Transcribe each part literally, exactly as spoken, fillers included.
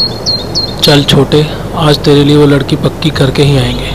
चल छोटे, आज तेरे लिए वो लड़की पक्की करके ही आएंगे।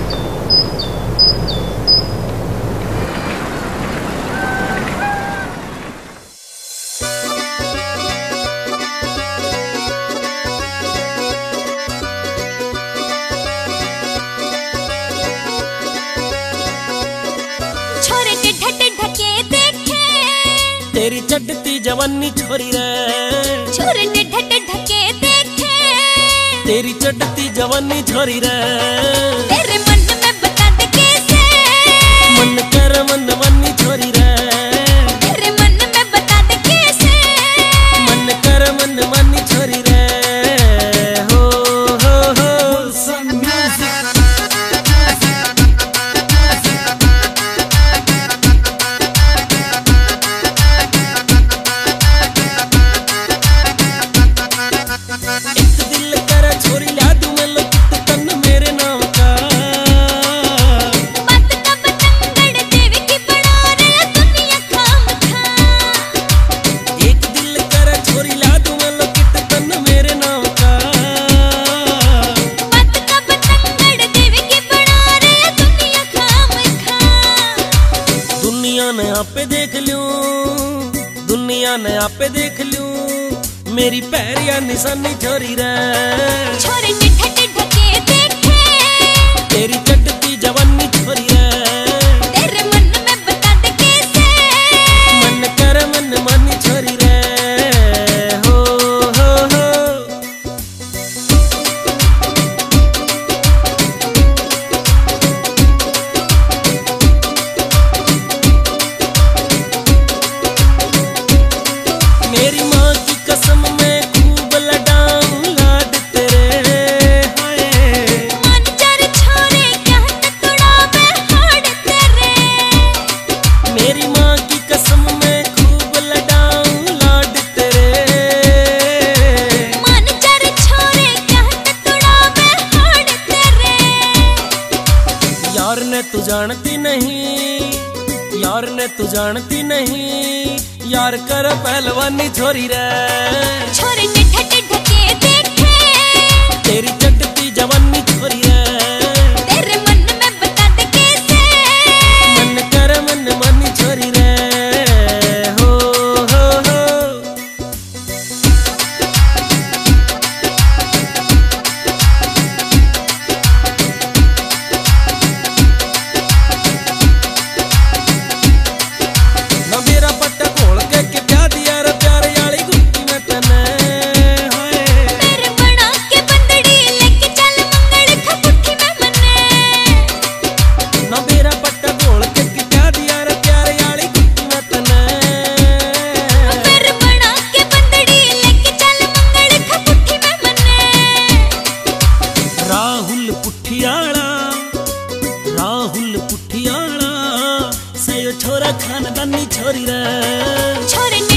छोरे टेढ़ा टेढ़ा के देखे तेरी चढ़ती जवानी छोरी रे। छोरे टेढ़ा टेढ़ा के देखे तेरी चढ़ती जवानी छोरी रे। तेरे मन में बता दे कैसे मन कर मन मानी छोरी रे। तेरे मन में बता दे कैसे मन कर मन मानी छोरी रे। हो हो हो एक दिल कर छोरी ला दूं मैं लोग तन मेरे नाम का। बात का बतंगड़ देवी की बड़ा रे दुनिया खाम खा। एक दिल कर छोरी ला दूं मैं लोग तन मेरे नाम का। बात का बतंगड़ देवी की बड़ा रे दुनिया खाम खा। दुनिया ने आपे देख लूं, दुनिया ने आपे देख लूं, मेरी पैरिया निशानी छोरी रे। छोरे टेढ़ा टेढ़ा के देखे तेरी चढ़ती जवानी छोरी रे। तेरे मन में बता दे कैसे मन कर मन मानी छोरी रे। हो हो हो मेरी माँ की कसम मैं खूब लडाऊं लाड तेरे। हाय मन चार छोरे क्या टुकड़ा में हाड़ तेरे। मेरी माँ की कसम मैं खूब लडाऊं लाड तेरे। मन चार छोरे क्या टुकड़ा में हाड़ तेरे। यार ने तू जानती नहीं, यार ने तू जानती नहीं, यार कर पहलवानी छोरी रे। छोरे टेढ़ा टेढ़ा के देखे तेरी चढ़ती जवानी छोरी रे। तेरे मन में बता दे कैसे मन कर मन मानी छोरी रे। हो हो हो ना मेरा पट्टा खोल के के प्या दिया रे प्यारे वाली गुत्ती में तने। हाय मेरे बना के बंदड़ी लेके चल मंगल खा पुट्ठी में मने। ना मेरा पट्टा खोल के के प्या दिया रे प्यारे वाली गुत्ती में तने। मेरे बना के बंदड़ी लेके चल मंगल खा पुट्ठी में मने। राहुल पुठियाला, राहुल पुठियाला, सयो छोरा खानदानी छोरी रे। छोरे